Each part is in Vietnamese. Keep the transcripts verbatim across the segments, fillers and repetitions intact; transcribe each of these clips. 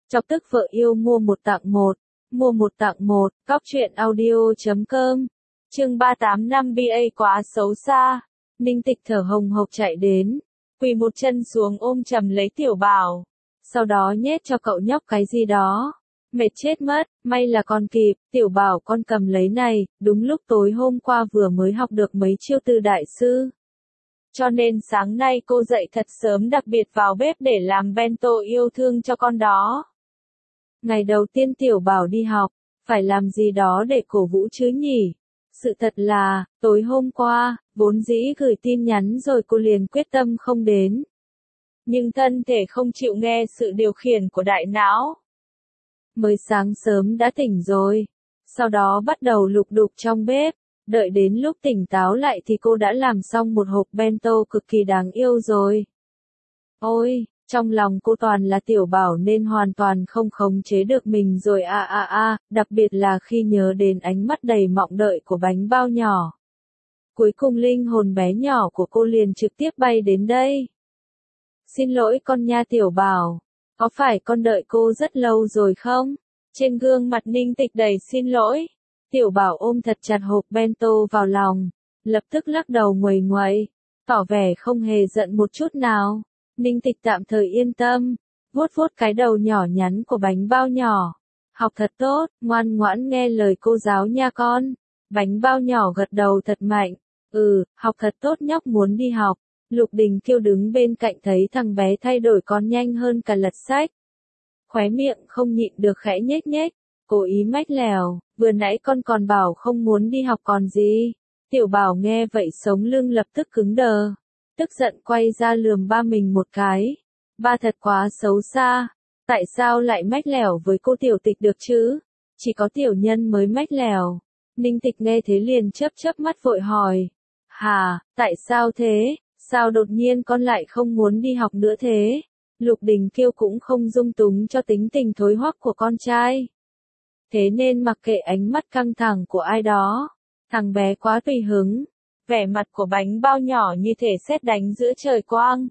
Chọc tức vợ yêu mua một tặng một, mua một tặng một, Cóc truyện audio chấm com. Chương ba mươi tám năm bê a quá xấu xa. Ninh Tịch thở hồng hộc chạy đến, quỳ một chân xuống ôm chầm lấy Tiểu Bảo, sau đó nhét cho cậu nhóc cái gì đó. Mệt chết mất, may là con kịp, Tiểu Bảo con cầm lấy này, đúng lúc tối hôm qua vừa mới học được mấy chiêu từ đại sư. Cho nên sáng nay cô dậy thật sớm đặc biệt vào bếp để làm bento yêu thương cho con đó. Ngày đầu tiên Tiểu Bảo đi học, phải làm gì đó để cổ vũ chứ nhỉ? Sự thật là, tối hôm qua, vốn dĩ gửi tin nhắn rồi cô liền quyết tâm không đến. Nhưng thân thể không chịu nghe sự điều khiển của đại não. Mới sáng sớm đã tỉnh rồi. Sau đó bắt đầu lục đục trong bếp. Đợi đến lúc tỉnh táo lại thì cô đã làm xong một hộp bento cực kỳ đáng yêu rồi. Ôi, trong lòng cô toàn là Tiểu Bảo nên hoàn toàn không khống chế được mình rồi a a a, đặc biệt là khi nhớ đến ánh mắt đầy mong đợi của bánh bao nhỏ. Cuối cùng linh hồn bé nhỏ của cô liền trực tiếp bay đến đây. Xin lỗi con nha Tiểu Bảo, có phải con đợi cô rất lâu rồi không? Trên gương mặt Ninh Tịch đầy xin lỗi. Tiểu Bảo ôm thật chặt hộp bento vào lòng, lập tức lắc đầu nguầy nguậy, tỏ vẻ không hề giận một chút nào. Ninh Tịch tạm thời yên tâm, vuốt vuốt cái đầu nhỏ nhắn của bánh bao nhỏ. Học thật tốt, ngoan ngoãn nghe lời cô giáo nha con. Bánh bao nhỏ gật đầu thật mạnh. Ừ, học thật tốt nhóc muốn đi học. Lục Đình Kiêu đứng bên cạnh thấy thằng bé thay đổi còn nhanh hơn cả lật sách. Khóe miệng không nhịn được khẽ nhếch nhếch, cố ý mách lèo, vừa nãy con còn bảo không muốn đi học còn gì. Tiểu Bảo nghe vậy sống lưng lập tức cứng đờ. Tức giận quay ra lườm ba mình một cái. Ba thật quá xấu xa. Tại sao lại mách lẻo với cô Tiểu Tịch được chứ? Chỉ có tiểu nhân mới mách lẻo. Ninh Tịch nghe thế liền chớp chớp mắt vội hỏi. Hà, tại sao thế? Sao đột nhiên con lại không muốn đi học nữa thế? Lục Đình Kiêu cũng không dung túng cho tính tình thối hoắc của con trai. Thế nên mặc kệ ánh mắt căng thẳng của ai đó, thằng bé quá tùy hứng. Vẻ mặt của bánh bao nhỏ như thể sét đánh giữa trời quang.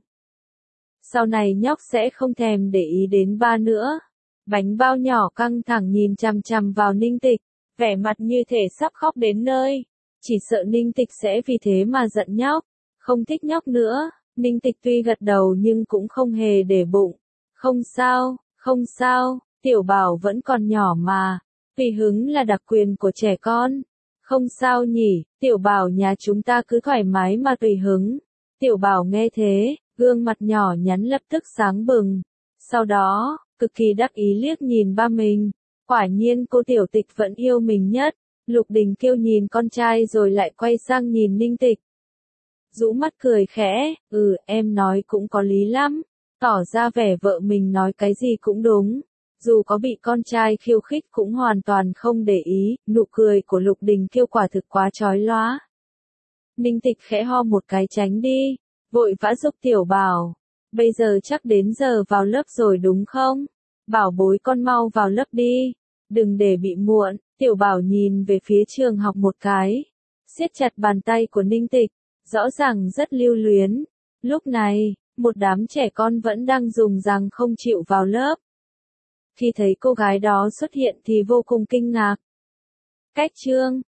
Sau này nhóc sẽ không thèm để ý đến ba nữa. Bánh bao nhỏ căng thẳng nhìn chằm chằm vào Ninh Tịch, vẻ mặt như thể sắp khóc đến nơi. Chỉ sợ Ninh Tịch sẽ vì thế mà giận nhóc, không thích nhóc nữa. Ninh Tịch tuy gật đầu nhưng cũng không hề để bụng. Không sao, không sao, Tiểu Bảo vẫn còn nhỏ mà. Tùy hứng là đặc quyền của trẻ con. Không sao nhỉ, Tiểu Bảo nhà chúng ta cứ thoải mái mà tùy hứng. Tiểu Bảo nghe thế, gương mặt nhỏ nhắn lập tức sáng bừng. Sau đó, cực kỳ đắc ý liếc nhìn ba mình. Quả nhiên cô Tiểu Tịch vẫn yêu mình nhất. Lục Đình Kiêu nhìn con trai rồi lại quay sang nhìn Ninh Tịch. Rũ mắt cười khẽ, ừ em nói cũng có lý lắm. Tỏ ra vẻ vợ mình nói cái gì cũng đúng. Dù có bị con trai khiêu khích cũng hoàn toàn không để ý, nụ cười của Lục Đình Kiêu quả thực quá chói lóa. Ninh Tịch khẽ ho một cái tránh đi, vội vã giúp Tiểu Bảo. Bây giờ chắc đến giờ vào lớp rồi đúng không? Bảo bối con mau vào lớp đi, đừng để bị muộn. Tiểu Bảo nhìn về phía trường học một cái, siết chặt bàn tay của Ninh Tịch, rõ ràng rất lưu luyến. Lúc này, một đám trẻ con vẫn đang dùng rằng không chịu vào lớp. Khi thấy cô gái đó xuất hiện thì vô cùng kinh ngạc. Cách chương